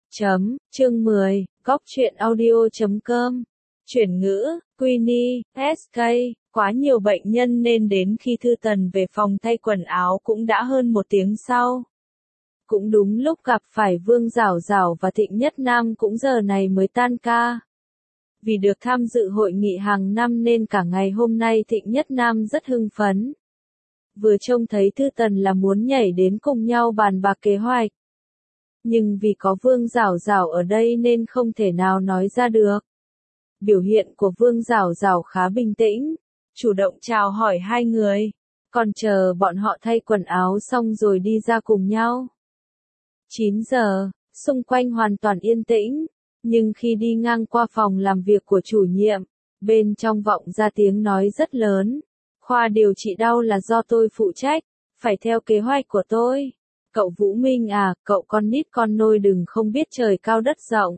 Chương 10, Góc truyện audio.com. Chuyển ngữ, Queenie, SK, quá nhiều bệnh nhân nên đến khi Thư Tần về phòng thay quần áo cũng đã hơn 1 tiếng sau. Cũng đúng lúc gặp phải Vương Giảo Giảo và Thịnh Nhất Nam cũng giờ này mới tan ca. Vì được tham dự hội nghị hàng năm nên cả ngày hôm nay Thịnh Nhất Nam rất hưng phấn. Vừa trông thấy Thư Tần là muốn nhảy đến cùng nhau bàn bạc kế hoạch. Nhưng vì có Vương Giảo Giảo ở đây nên không thể nào nói ra được. Biểu hiện của Vương Giảo Giảo khá bình tĩnh, chủ động chào hỏi hai người, còn chờ bọn họ thay quần áo xong rồi đi ra cùng nhau. 9 giờ, xung quanh hoàn toàn yên tĩnh, nhưng khi đi ngang qua phòng làm việc của chủ nhiệm, bên trong vọng ra tiếng nói rất lớn. Khoa điều trị đau là do tôi phụ trách, phải theo kế hoạch của tôi. Cậu Vũ Minh à, cậu con nít con nôi đừng không biết trời cao đất rộng.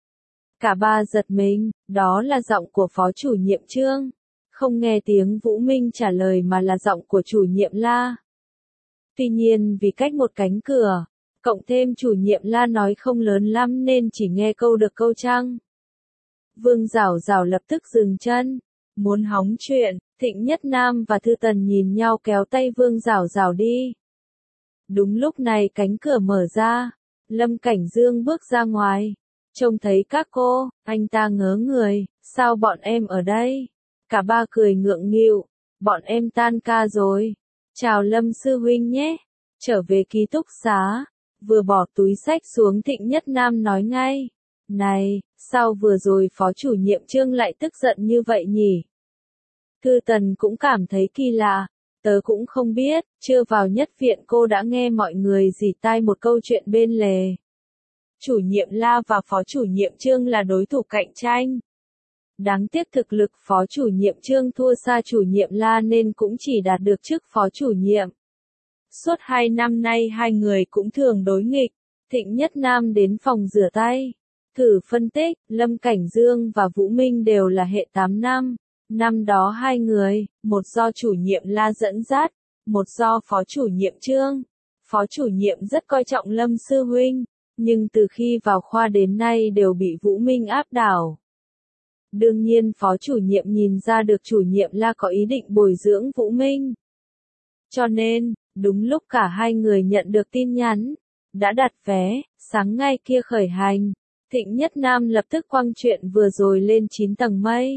Cả ba giật mình, đó là giọng của phó chủ nhiệm Trương. Không nghe tiếng Vũ Minh trả lời mà là giọng của chủ nhiệm La. Tuy nhiên vì cách một cánh cửa, cộng thêm chủ nhiệm La nói không lớn lắm nên chỉ nghe câu được câu trăng. Vương Giảo Giảo lập tức dừng chân, muốn hóng chuyện. Thịnh Nhất Nam và Thư Tần nhìn nhau kéo tay Vương Giảo Giảo đi. Đúng lúc này cánh cửa mở ra, Lâm Cảnh Dương bước ra ngoài, trông thấy các cô, anh ta ngớ người, sao bọn em ở đây? Cả ba cười ngượng nghịu, bọn em tan ca rồi, chào Lâm sư huynh nhé, trở về ký túc xá, vừa bỏ túi xách xuống Thịnh Nhất Nam nói ngay, này, sao vừa rồi phó chủ nhiệm Trương lại tức giận như vậy nhỉ? Thư Tần cũng cảm thấy kỳ lạ. Tớ cũng không biết, chưa vào nhất viện cô đã nghe mọi người rỉ tai một câu chuyện bên lề. Chủ nhiệm La và phó chủ nhiệm Trương là đối thủ cạnh tranh. Đáng tiếc thực lực phó chủ nhiệm Trương thua xa chủ nhiệm La nên cũng chỉ đạt được chức phó chủ nhiệm. Suốt 2 năm nay hai người cũng thường đối nghịch. Thịnh Nhất Nam đến phòng rửa tay. Thử phân tích, Lâm Cảnh Dương và Vũ Minh đều là hệ 8 năm. Năm đó hai người, một do chủ nhiệm La dẫn dắt, một do phó chủ nhiệm Trương. Phó chủ nhiệm rất coi trọng Lâm sư huynh, nhưng từ khi vào khoa đến nay đều bị Vũ Minh áp đảo. Đương nhiên phó chủ nhiệm nhìn ra được chủ nhiệm La có ý định bồi dưỡng Vũ Minh. Cho nên, đúng lúc cả hai người nhận được tin nhắn, đã đặt vé, sáng ngay kia khởi hành, Thịnh Nhất Nam lập tức quăng chuyện vừa rồi lên 9 tầng mây.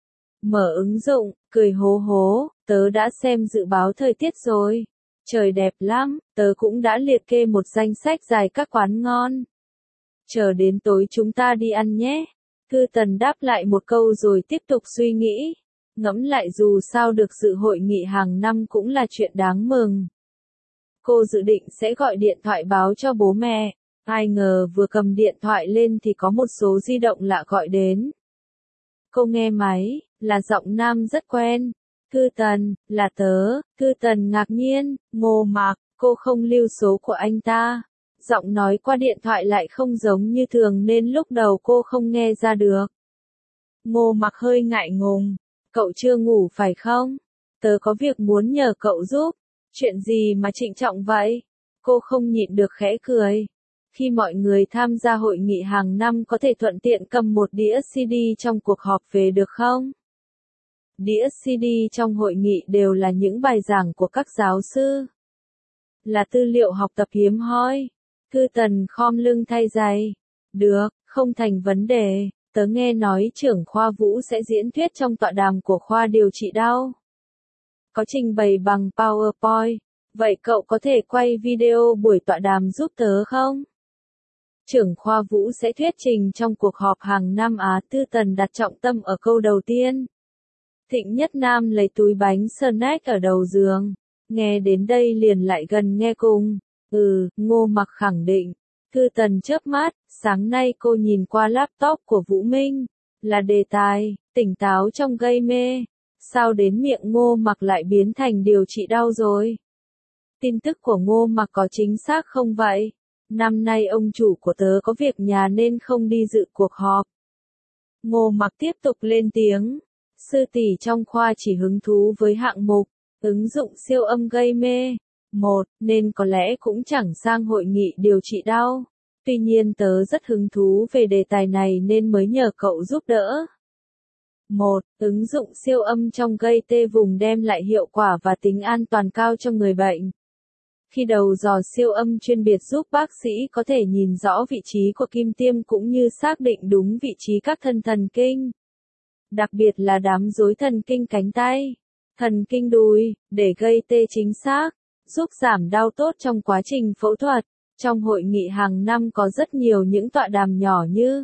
Mở ứng dụng, cười hố hố, tớ đã xem dự báo thời tiết rồi. Trời đẹp lắm, tớ cũng đã liệt kê một danh sách dài các quán ngon. Chờ đến tối chúng ta đi ăn nhé. Thư Tần đáp lại một câu rồi tiếp tục suy nghĩ. Ngẫm lại dù sao được dự hội nghị hàng năm cũng là chuyện đáng mừng. Cô dự định sẽ gọi điện thoại báo cho bố mẹ. Ai ngờ vừa cầm điện thoại lên thì có một số di động lạ gọi đến. Cô nghe máy, là giọng nam rất quen. Thư Tần, là tớ. Thư Tần ngạc nhiên, ngô mạc, cô không lưu số của anh ta. Giọng nói qua điện thoại lại không giống như thường nên lúc đầu cô không nghe ra được. Ngô mạc hơi ngại ngùng. Cậu chưa ngủ phải không? Tớ có việc muốn nhờ cậu giúp. Chuyện gì mà trịnh trọng vậy? Cô không nhịn được khẽ cười. Khi mọi người tham gia hội nghị hàng năm có thể thuận tiện cầm một đĩa CD trong cuộc họp về được không? Đĩa CD trong hội nghị đều là những bài giảng của các giáo sư. Là tư liệu học tập hiếm hoi. Thư Tần khom lưng thay giày. Được, không thành vấn đề. Tớ nghe nói trưởng khoa Vũ sẽ diễn thuyết trong tọa đàm của khoa điều trị đau. Có trình bày bằng PowerPoint. Vậy cậu có thể quay video buổi tọa đàm giúp tớ không? Trưởng khoa Vũ sẽ thuyết trình trong cuộc họp hàng năm Á. Thư Tần đặt trọng tâm ở câu đầu tiên. Thịnh Nhất Nam lấy túi bánh snack ở đầu giường. Nghe đến đây liền lại gần nghe cùng. Ngô Mặc khẳng định. Thư Tần chớp mắt, sáng nay cô nhìn qua laptop của Vũ Minh. Là đề tài, tỉnh táo trong gây mê. Sao đến miệng Ngô Mặc lại biến thành điều trị đau rồi? Tin tức của Ngô Mặc có chính xác không vậy? Năm nay ông chủ của tớ có việc nhà nên không đi dự cuộc họp. Ngô Mặc tiếp tục lên tiếng. Sư tỷ trong khoa chỉ hứng thú với hạng mục, ứng dụng siêu âm gây mê. Nên có lẽ cũng chẳng sang hội nghị điều trị đau. Tuy nhiên tớ rất hứng thú về đề tài này nên mới nhờ cậu giúp đỡ. 1. Ứng dụng siêu âm trong gây tê vùng đem lại hiệu quả và tính an toàn cao cho người bệnh. Khi đầu dò siêu âm chuyên biệt giúp bác sĩ có thể nhìn rõ vị trí của kim tiêm cũng như xác định đúng vị trí các thân thần kinh. Đặc biệt là đám rối thần kinh cánh tay, thần kinh đùi, để gây tê chính xác, giúp giảm đau tốt trong quá trình phẫu thuật. Trong hội nghị hàng năm có rất nhiều những tọa đàm nhỏ như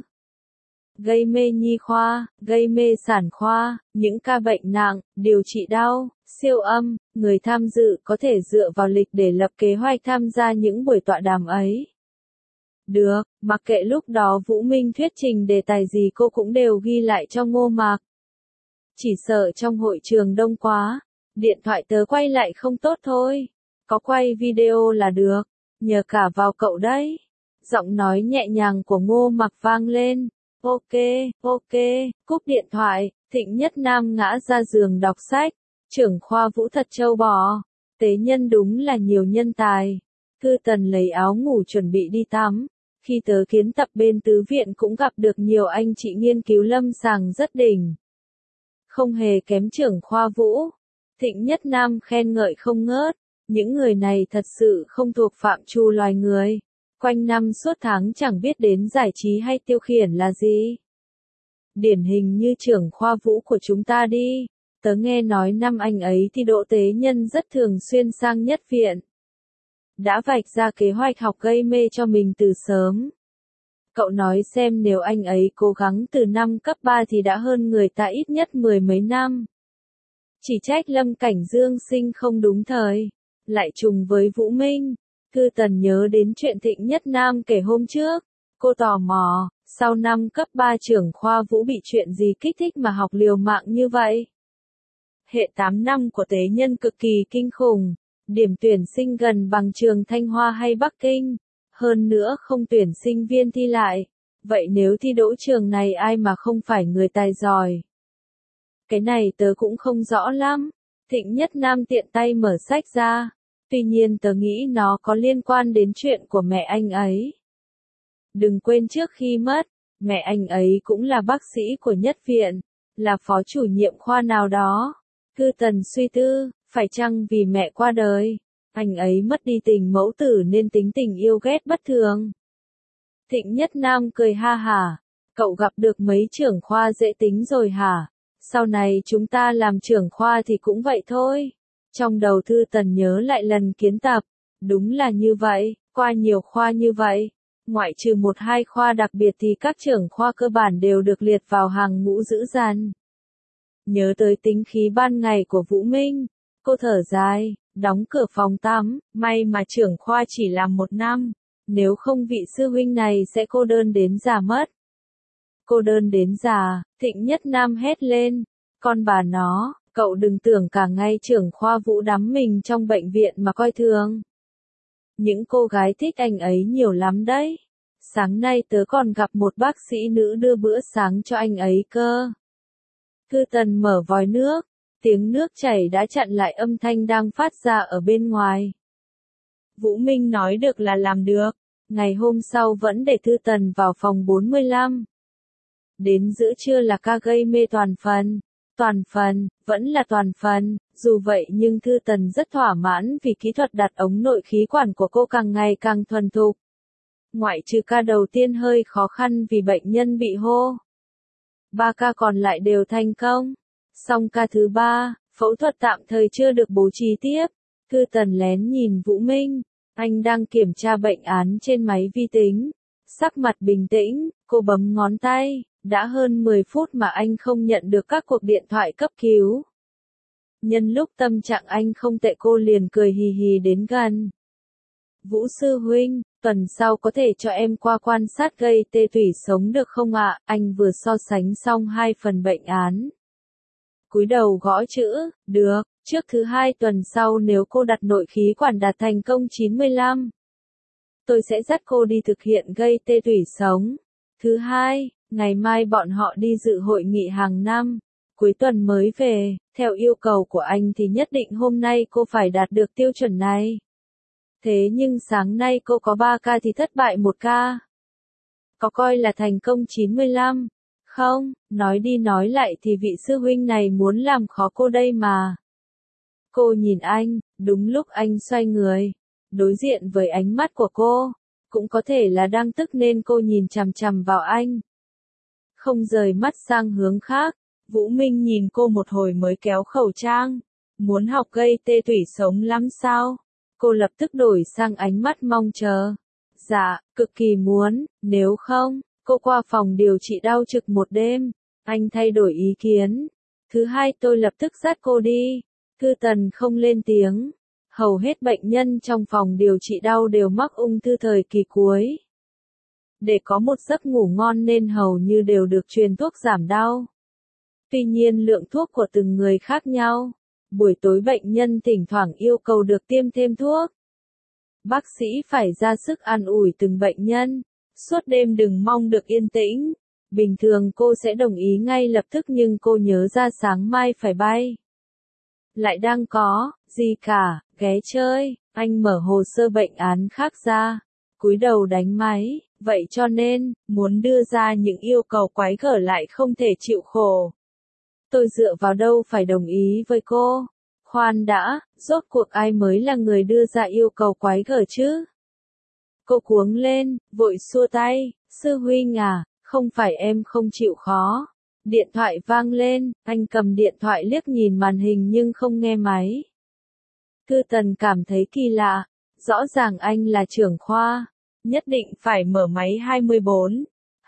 gây mê nhi khoa, gây mê sản khoa, những ca bệnh nặng, điều trị đau, siêu âm, người tham dự có thể dựa vào lịch để lập kế hoạch tham gia những buổi tọa đàm ấy. Được, mặc kệ lúc đó Vũ Minh thuyết trình đề tài gì cô cũng đều ghi lại cho Ngô Mạc. Chỉ sợ trong hội trường đông quá, điện thoại tớ quay lại không tốt thôi. Có quay video là được, nhờ cả vào cậu đấy. Giọng nói nhẹ nhàng của Ngô Mạc vang lên. Ok, cúp điện thoại, Thịnh Nhất Nam ngã ra giường đọc sách. Trưởng khoa Vũ thật trâu bò. Tế nhân đúng là nhiều nhân tài. Thư Tần lấy áo ngủ chuẩn bị đi tắm. Khi tớ kiến tập bên tứ viện cũng gặp được nhiều anh chị nghiên cứu lâm sàng rất đỉnh. Không hề kém trưởng khoa Vũ. Thịnh Nhất Nam khen ngợi không ngớt. Những người này thật sự không thuộc phạm trù loài người. Quanh năm suốt tháng chẳng biết đến giải trí hay tiêu khiển là gì. Điển hình như trưởng khoa Vũ của chúng ta đi. Tớ nghe nói năm anh ấy thì Đỗ Tế Nhân rất thường xuyên sang nhất viện. Đã vạch ra kế hoạch học gây mê cho mình từ sớm. Cậu nói xem nếu anh ấy cố gắng từ năm cấp 3 thì đã hơn người ta ít nhất 10 mấy năm. Chỉ trách Lâm Cảnh Dương sinh không đúng thời. Lại trùng với Vũ Minh. Thư Tần nhớ đến chuyện Thịnh Nhất Nam kể hôm trước. Cô tò mò, sau năm cấp 3 trưởng khoa Vũ bị chuyện gì kích thích mà học liều mạng như vậy? Hệ 8 năm của Tế Nhân cực kỳ kinh khủng. Điểm tuyển sinh gần bằng trường Thanh Hoa hay Bắc Kinh. Hơn nữa không tuyển sinh viên thi lại. Vậy nếu thi đỗ trường này ai mà không phải người tài giỏi? Cái này tớ cũng không rõ lắm. Thịnh Nhất Nam tiện tay mở sách ra. Tuy nhiên tớ nghĩ nó có liên quan đến chuyện của mẹ anh ấy. Đừng quên trước khi mất, mẹ anh ấy cũng là bác sĩ của nhất viện, là phó chủ nhiệm khoa nào đó. Thư Tần suy tư, phải chăng vì mẹ qua đời, anh ấy mất đi tình mẫu tử nên tính tình yêu ghét bất thường. Thịnh Nhất Nam cười ha hả, cậu gặp được mấy trưởng khoa dễ tính rồi hả? Sau này chúng ta làm trưởng khoa thì cũng vậy thôi. Trong đầu Thư Tần nhớ lại lần kiến tập, đúng là như vậy, qua nhiều khoa như vậy. Ngoại trừ 1-2 khoa đặc biệt thì các trưởng khoa cơ bản đều được liệt vào hàng ngũ dữ dằn. Nhớ tới tính khí ban ngày của Vũ Minh, cô thở dài, đóng cửa phòng tắm, may mà trưởng khoa chỉ làm 1 năm, nếu không vị sư huynh này sẽ cô đơn đến già mất. Cô đơn đến già, Thịnh Nhất Nam hét lên, con bà nó, cậu đừng tưởng cả ngày trưởng khoa Vũ đắm mình trong bệnh viện mà coi thường. Những cô gái thích anh ấy nhiều lắm đấy. Sáng nay tớ còn gặp một bác sĩ nữ đưa bữa sáng cho anh ấy cơ. Thư Tần mở vòi nước, tiếng nước chảy đã chặn lại âm thanh đang phát ra ở bên ngoài. Vũ Minh nói được là làm được, ngày hôm sau vẫn để Thư Tần vào phòng 45. Đến giữa trưa là ca gây mê toàn phần, vẫn là toàn phần, dù vậy nhưng Thư Tần rất thỏa mãn vì kỹ thuật đặt ống nội khí quản của cô càng ngày càng thuần thục. Ngoại trừ ca đầu tiên hơi khó khăn vì bệnh nhân bị hô. 3 ca còn lại đều thành công. Xong ca thứ 3, phẫu thuật tạm thời chưa được bố trí tiếp. Thư Tần lén nhìn Vũ Minh, anh đang kiểm tra bệnh án trên máy vi tính. Sắc mặt bình tĩnh, cô bấm ngón tay, đã hơn 10 phút mà anh không nhận được các cuộc điện thoại cấp cứu. Nhân lúc tâm trạng anh không tệ cô liền cười hì hì đến gần. Vũ sư huynh, tuần sau có thể cho em qua quan sát gây tê tủy sống được không ạ? Anh vừa so sánh xong 2 phần bệnh án. Cúi đầu gõ chữ, được, trước thứ 2 tuần sau nếu cô đặt nội khí quản đạt thành công 95. Tôi sẽ dắt cô đi thực hiện gây tê tủy sống. Thứ 2, ngày mai bọn họ đi dự hội nghị hàng năm. Cuối tuần mới về, theo yêu cầu của anh thì nhất định hôm nay cô phải đạt được tiêu chuẩn này. Thế nhưng sáng nay cô có 3 ca thì thất bại 1 ca. có coi là thành công 95? Không, nói đi nói lại thì vị sư huynh này muốn làm khó cô đây mà. Cô nhìn anh, đúng lúc anh xoay người, đối diện với ánh mắt của cô, cũng có thể là đang tức nên cô nhìn chằm chằm vào anh. Không rời mắt sang hướng khác, Vũ Minh nhìn cô một hồi mới kéo khẩu trang. Muốn học gây tê tủy sống lắm sao? Cô lập tức đổi sang ánh mắt mong chờ. Dạ, cực kỳ muốn, nếu không, cô qua phòng điều trị đau trực một đêm. Anh thay đổi ý kiến. Thứ hai tôi lập tức dắt cô đi. Thư Tần không lên tiếng. Hầu hết bệnh nhân trong phòng điều trị đau đều mắc ung thư thời kỳ cuối. Để có một giấc ngủ ngon nên hầu như đều được truyền thuốc giảm đau. Tuy nhiên lượng thuốc của từng người khác nhau. Buổi tối bệnh nhân thỉnh thoảng yêu cầu được tiêm thêm thuốc. Bác sĩ phải ra sức an ủi từng bệnh nhân. Suốt đêm đừng mong được yên tĩnh. Bình thường cô sẽ đồng ý ngay lập tức nhưng cô nhớ ra sáng mai phải bay. Lại đang có, gì cả, ghé chơi, anh mở hồ sơ bệnh án khác ra. Cúi đầu đánh máy, vậy cho nên, muốn đưa ra những yêu cầu quái gở lại không thể chịu khổ. Tôi dựa vào đâu phải đồng ý với cô? Khoan đã, rốt cuộc ai mới là người đưa ra yêu cầu quái gở chứ? Cô cuống lên, vội xua tay, sư huynh à, không phải em không chịu khó. Điện thoại vang lên, anh cầm điện thoại liếc nhìn màn hình nhưng không nghe máy. Thư Tần cảm thấy kỳ lạ, rõ ràng anh là trưởng khoa, nhất định phải mở máy 24.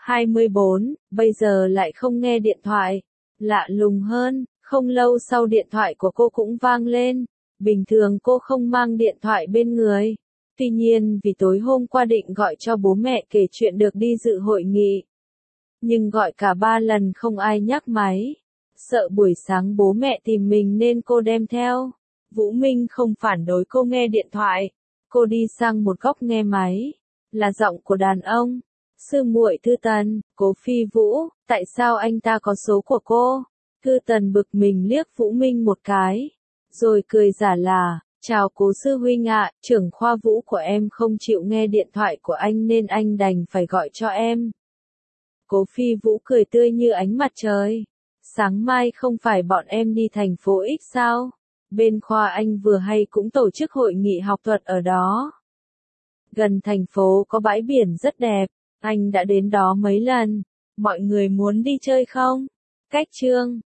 24, bây giờ lại không nghe điện thoại. Lạ lùng hơn, không lâu sau điện thoại của cô cũng vang lên. Bình thường cô không mang điện thoại bên người. Tuy nhiên vì tối hôm qua định gọi cho bố mẹ kể chuyện được đi dự hội nghị. Nhưng gọi cả 3 lần không ai nhắc máy. Sợ buổi sáng bố mẹ tìm mình nên cô đem theo. Vũ Minh không phản đối cô nghe điện thoại. Cô đi sang một góc nghe máy. Là giọng của đàn ông. Sư muội Thư Tần, Cố Phi Vũ, tại sao anh ta có số của cô? Thư Tần bực mình liếc Vũ Minh một cái. Rồi cười giả là, chào Cố sư huynh ạ, trưởng khoa Vũ của em không chịu nghe điện thoại của anh nên anh đành phải gọi cho em. Cố Phi Vũ cười tươi như ánh mặt trời. Sáng mai không phải bọn em đi thành phố X sao? Bên khoa anh vừa hay cũng tổ chức hội nghị học thuật ở đó. Gần thành phố có bãi biển rất đẹp, anh đã đến đó mấy lần. Mọi người muốn đi chơi không? Cách chương